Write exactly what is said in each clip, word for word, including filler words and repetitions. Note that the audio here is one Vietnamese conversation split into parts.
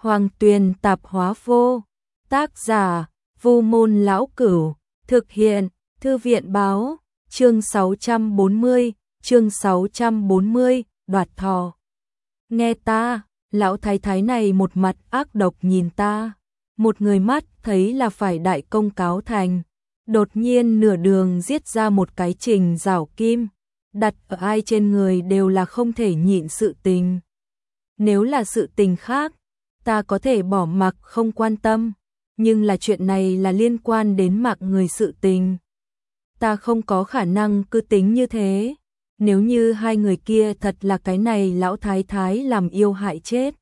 Hoàng Tuyền Tạp Hóa Vô. Tác giả Vu Môn Lão Cửu. Thực hiện Thư viện Báo. Chương sáu trăm bốn mươi, chương sáu trăm bốn mươi, đoạt thò. Nghe ta, lão thái thái này một mặt ác độc nhìn ta, một người mắt thấy là phải đại công cáo thành. Đột nhiên nửa đường giết ra một cái trình rảo kim, đặt ở ai trên người đều là không thể nhịn sự tình. Nếu là sự tình khác, ta có thể bỏ mặc không quan tâm, nhưng là chuyện này là liên quan đến mạng người sự tình. Ta không có khả năng cứ tính như thế. Nếu như hai người kia thật là cái này lão thái thái làm yêu hại chết,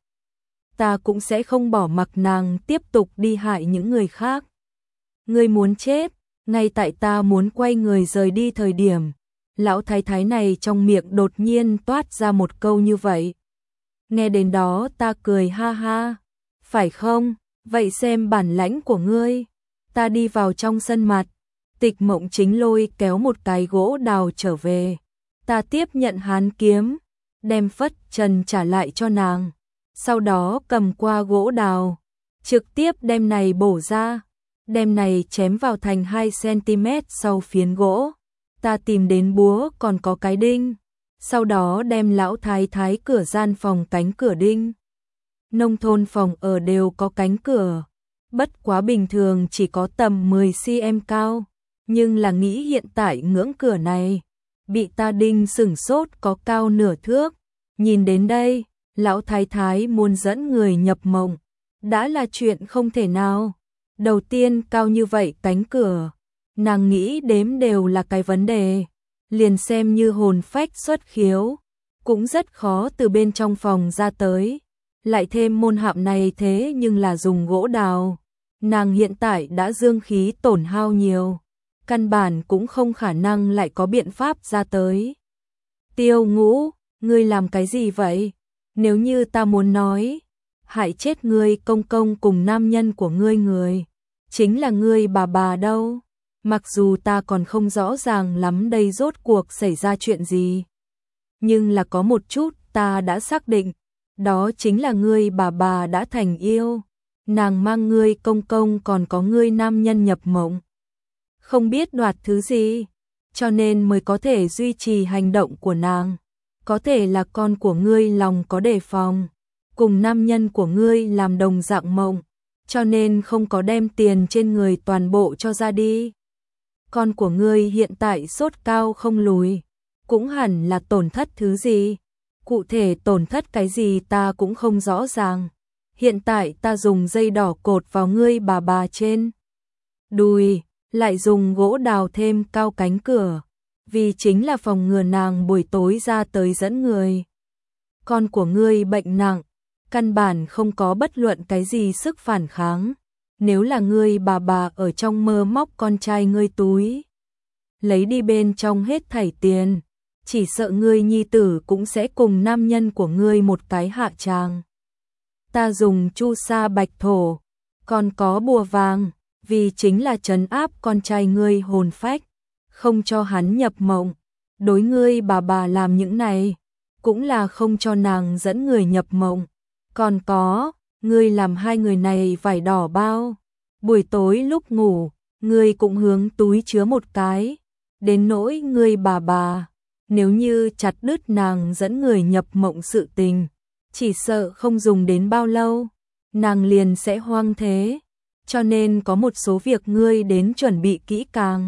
ta cũng sẽ không bỏ mặc nàng tiếp tục đi hại những người khác. Ngươi muốn chết, ngay tại ta muốn quay người rời đi thời điểm, lão thái thái này trong miệng đột nhiên toát ra một câu như vậy. Nghe đến đó ta cười ha ha, phải không, vậy xem bản lãnh của ngươi. Ta đi vào trong sân mặt, Tịch Mộng Chính lôi kéo một cái gỗ đào trở về. Ta tiếp nhận hán kiếm, đem phất trần trả lại cho nàng, sau đó cầm qua gỗ đào, trực tiếp đem này bổ ra, đem này chém vào thành hai xăng-ti-mét sau phiến gỗ. Ta tìm đến búa còn có cái đinh, sau đó đem lão thái thái cửa gian phòng cánh cửa đinh. Nông thôn phòng ở đều có cánh cửa, bất quá bình thường chỉ có tầm mười xăng-ti-mét cao, nhưng là nghĩ hiện tại ngưỡng cửa này bị ta đinh sửng sốt có cao nửa thước. Nhìn đến đây, lão thái thái muốn dẫn người nhập mộng, đã là chuyện không thể nào. Đầu tiên cao như vậy cánh cửa, nàng nghĩ đếm đều là cái vấn đề, liền xem như hồn phách xuất khiếu, cũng rất khó từ bên trong phòng ra tới. Lại thêm môn hạm này thế nhưng là dùng gỗ đào, nàng hiện tại đã dương khí tổn hao nhiều, căn bản cũng không khả năng lại có biện pháp ra tới. Tiêu Ngũ, ngươi làm cái gì vậy? Nếu như ta muốn nói, hại chết ngươi công công cùng nam nhân của ngươi người, chính là ngươi bà bà đâu. Mặc dù ta còn không rõ ràng lắm đây rốt cuộc xảy ra chuyện gì, nhưng là có một chút ta đã xác định, đó chính là ngươi bà bà đã thành yêu, nàng mang ngươi công công còn có ngươi nam nhân nhập mộng. Không biết đoạt thứ gì, cho nên mới có thể duy trì hành động của nàng. Có thể là con của ngươi lòng có đề phòng, cùng nam nhân của ngươi làm đồng dạng mộng, cho nên không có đem tiền trên người toàn bộ cho ra đi. Con của ngươi hiện tại sốt cao không lùi, cũng hẳn là tổn thất thứ gì. Cụ thể tổn thất cái gì ta cũng không rõ ràng. Hiện tại ta dùng dây đỏ cột vào ngươi bà bà trên đùi, lại dùng gỗ đào thêm cao cánh cửa, vì chính là phòng ngừa nàng buổi tối ra tới dẫn người. Con của ngươi bệnh nặng, căn bản không có bất luận cái gì sức phản kháng. Nếu là ngươi bà bà ở trong mơ móc con trai ngươi túi, lấy đi bên trong hết thảy tiền, chỉ sợ ngươi nhi tử cũng sẽ cùng nam nhân của ngươi một cái hạ tràng. Ta dùng chu sa bạch thổ, còn có bùa vàng, vì chính là trấn áp con trai ngươi hồn phách, không cho hắn nhập mộng. Đối ngươi bà bà làm những này, cũng là không cho nàng dẫn người nhập mộng. Còn có, ngươi làm hai người này vải đỏ bao, buổi tối lúc ngủ, ngươi cũng hướng túi chứa một cái. Đến nỗi ngươi bà bà, nếu như chặt đứt nàng dẫn người nhập mộng sự tình, chỉ sợ không dùng đến bao lâu, nàng liền sẽ hoang thế. Cho nên có một số việc ngươi đến chuẩn bị kỹ càng.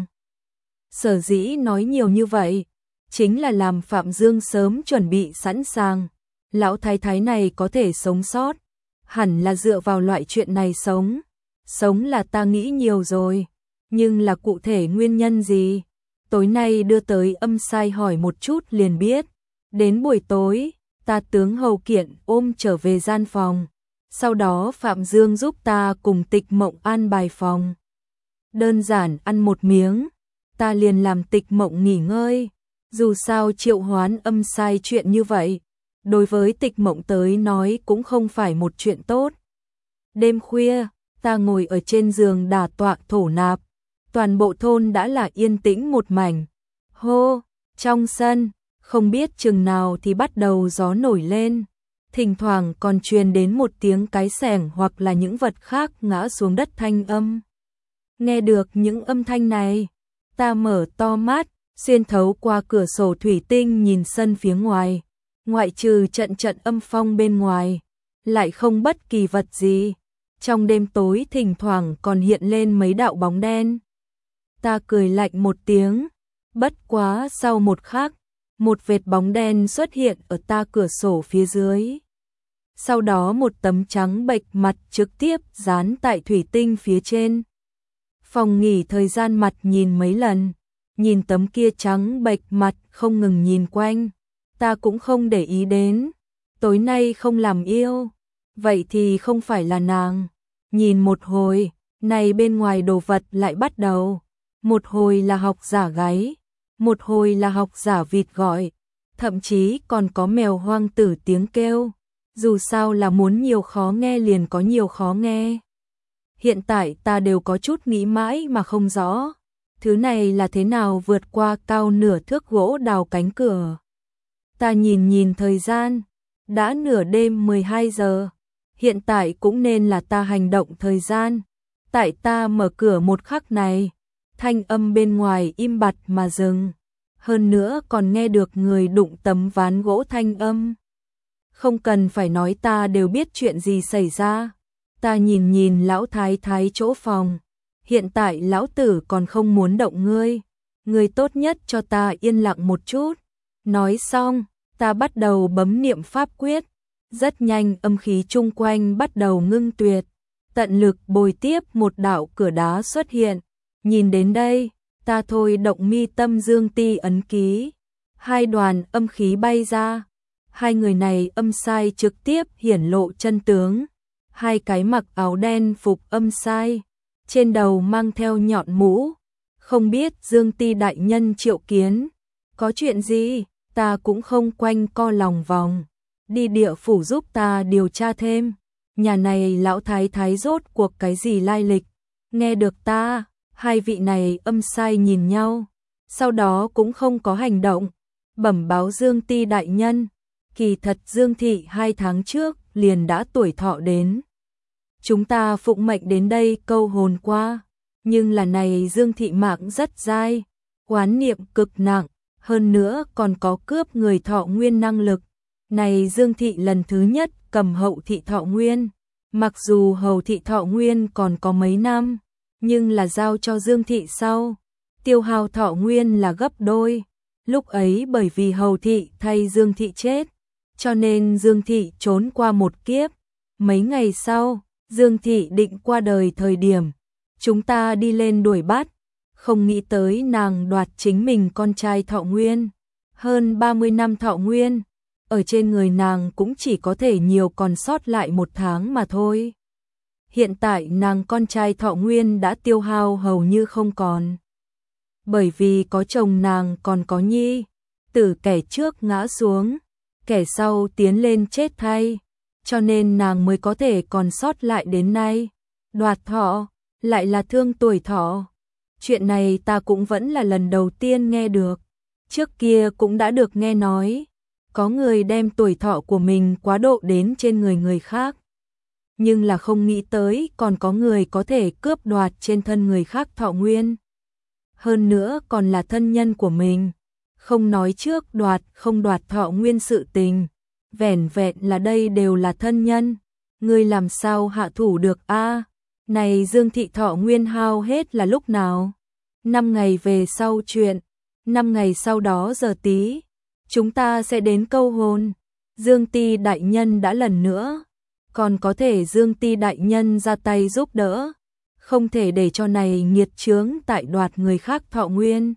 Sở dĩ nói nhiều như vậy, chính là làm Phạm Dương sớm chuẩn bị sẵn sàng. Lão thái thái này có thể sống sót, hẳn là dựa vào loại chuyện này sống. Sống là ta nghĩ nhiều rồi, nhưng là cụ thể nguyên nhân gì? Tối nay đưa tới âm sai hỏi một chút liền biết. Đến buổi tối, ta tướng hầu kiện ôm trở về gian phòng. Sau đó Phạm Dương giúp ta cùng Tịch Mộng an bài phòng. Đơn giản ăn một miếng, ta liền làm Tịch Mộng nghỉ ngơi. Dù sao triệu hoán âm sai chuyện như vậy, đối với Tịch Mộng tới nói cũng không phải một chuyện tốt. Đêm khuya, ta ngồi ở trên giường đả tọa thổ nạp. Toàn bộ thôn đã là yên tĩnh một mảnh. Hô, trong sân, không biết chừng nào thì bắt đầu gió nổi lên. thỉnh thoảng còn truyền đến một tiếng cái xẻng hoặc là những vật khác ngã xuống đất thanh âm. Nghe được những âm thanh này, ta mở to mắt, xuyên thấu qua cửa sổ thủy tinh nhìn sân phía ngoài, ngoại trừ trận trận âm phong bên ngoài, lại không bất kỳ vật gì. Trong đêm tối thỉnh thoảng còn hiện lên mấy đạo bóng đen. Ta cười lạnh một tiếng, bất quá sau một khắc, một vệt bóng đen xuất hiện ở ta cửa sổ phía dưới. Sau đó một tấm trắng bệch mặt trực tiếp dán tại thủy tinh phía trên. Phòng nghỉ thời gian mặt nhìn mấy lần, nhìn tấm kia trắng bệch mặt không ngừng nhìn quanh, ta cũng không để ý đến. Tối nay không làm yêu, vậy thì không phải là nàng. Nhìn một hồi, này bên ngoài đồ vật lại bắt đầu. Một hồi là học giả gáy, một hồi là học giả vịt gọi, thậm chí còn có mèo hoang tử tiếng kêu. Dù sao là muốn nhiều khó nghe liền có nhiều khó nghe. Hiện tại ta đều có chút nghĩ mãi mà không rõ, thứ này là thế nào vượt qua cao nửa thước gỗ đào cánh cửa. Ta nhìn nhìn thời gian, đã nửa đêm mười hai giờ, hiện tại cũng nên là ta hành động thời gian. Tại ta mở cửa một khắc này, thanh âm bên ngoài im bặt mà dừng, hơn nữa còn nghe được người đụng tấm ván gỗ thanh âm. Không cần phải nói ta đều biết chuyện gì xảy ra. Ta nhìn nhìn lão thái thái chỗ phòng, hiện tại lão tử còn không muốn động ngươi, ngươi tốt nhất cho ta yên lặng một chút. Nói xong, ta bắt đầu bấm niệm pháp quyết, rất nhanh âm khí chung quanh bắt đầu ngưng tuyệt, tận lực bồi tiếp một đạo cửa đá xuất hiện. Nhìn đến đây, ta thôi động mi tâm dương ti ấn ký, hai đoàn âm khí bay ra, hai người này âm sai trực tiếp hiển lộ chân tướng. Hai cái mặc áo đen phục âm sai, trên đầu mang theo nhọn mũ, không biết Dương Ti đại nhân triệu kiến, có chuyện gì, ta cũng không quanh co lòng vòng, đi địa phủ giúp ta điều tra thêm, nhà này lão thái thái rốt cuộc cái gì lai lịch. Nghe được ta, hai vị này âm sai nhìn nhau, sau đó cũng không có hành động, bẩm báo Dương Ti đại nhân, kỳ thật Dương thị hai tháng trước liền đã tuổi thọ đến. Chúng ta phụng mệnh đến đây câu hồn qua, nhưng là này Dương thị mạng rất dai, oán niệm cực nặng, hơn nữa còn có cướp người thọ nguyên năng lực. Này Dương thị lần thứ nhất cầm hậu thị thọ nguyên, mặc dù hầu thị thọ nguyên còn có mấy năm, nhưng là giao cho Dương thị sau, tiêu hao thọ nguyên là gấp đôi. Lúc ấy bởi vì hầu thị thay Dương thị chết, cho nên Dương thị trốn qua một kiếp. Mấy ngày sau, Dương thị định qua đời thời điểm, chúng ta đi lên đuổi bắt, không nghĩ tới nàng đoạt chính mình con trai thọ nguyên, hơn ba mươi năm thọ nguyên, ở trên người nàng cũng chỉ có thể nhiều còn sót lại một tháng mà thôi. Hiện tại nàng con trai thọ nguyên đã tiêu hao hầu như không còn. Bởi vì có chồng nàng còn có nhi, tử kẻ trước ngã xuống, kẻ sau tiến lên chết thay, cho nên nàng mới có thể còn sót lại đến nay. Đoạt thọ, lại là thương tuổi thọ. Chuyện này ta cũng vẫn là lần đầu tiên nghe được. Trước kia cũng đã được nghe nói, có người đem tuổi thọ của mình quá độ đến trên người người khác. Nhưng là không nghĩ tới còn có người có thể cướp đoạt trên thân người khác thọ nguyên. Hơn nữa còn là thân nhân của mình. Không nói trước đoạt không đoạt thọ nguyên sự tình, vẻn vẹn là đây đều là thân nhân, ngươi làm sao hạ thủ được a? Này Dương thị thọ nguyên hao hết là lúc nào? Năm ngày về sau chuyện, năm ngày sau đó giờ tí, chúng ta sẽ đến câu hồn. Dương Ti đại nhân đã lần nữa, còn có thể Dương Ti đại nhân ra tay giúp đỡ, không thể để cho này nghiệt chướng tại đoạt người khác thọ nguyên.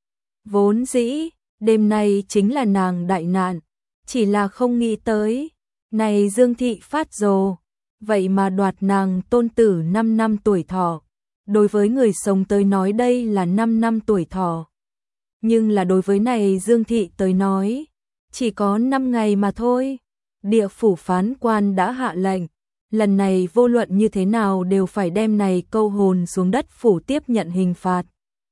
Vốn dĩ, đêm nay chính là nàng đại nạn, chỉ là không nghĩ tới, này Dương thị phát rồ, vậy mà đoạt nàng tôn tử năm năm tuổi thọ. Đối với người sống tới nói đây là năm năm tuổi thọ, nhưng là đối với này Dương thị tới nói, chỉ có năm ngày mà thôi. Địa phủ phán quan đã hạ lệnh, lần này vô luận như thế nào đều phải đem này câu hồn xuống đất phủ tiếp nhận hình phạt.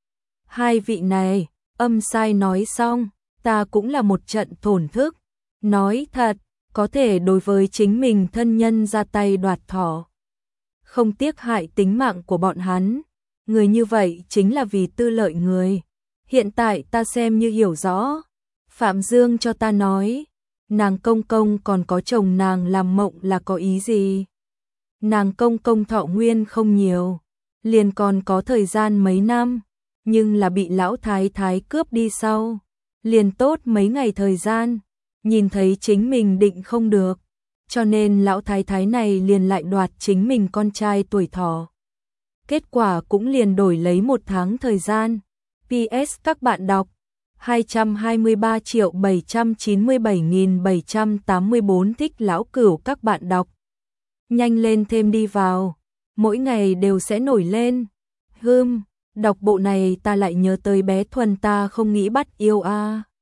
Hai vị này, âm sai nói xong, ta cũng là một trận thổn thức. Nói thật, có thể đối với chính mình thân nhân ra tay đoạt thỏ. Không tiếc hại tính mạng của bọn hắn, người như vậy chính là vì tư lợi người. Hiện tại ta xem như hiểu rõ. Phạm Dương cho ta nói, nàng công công còn có chồng nàng làm mộng là có ý gì? Nàng công công thọ nguyên không nhiều, liền còn có thời gian mấy năm, nhưng là bị lão thái thái cướp đi sau, liền tốt mấy ngày thời gian, nhìn thấy chính mình định không được, cho nên lão thái thái này liền lại đoạt chính mình con trai tuổi thọ. Kết quả cũng liền đổi lấy một tháng thời gian. pê ét các bạn đọc hai trăm hai mươi ba triệu bảy trăm chín mươi bảy nghìn bảy trăm tám mươi tư thích lão cửu các bạn đọc. Nhanh lên thêm đi vào, mỗi ngày đều sẽ nổi lên. Hưm, đọc bộ này ta lại nhớ tới bé Thuần ta không nghĩ bắt yêu a. À.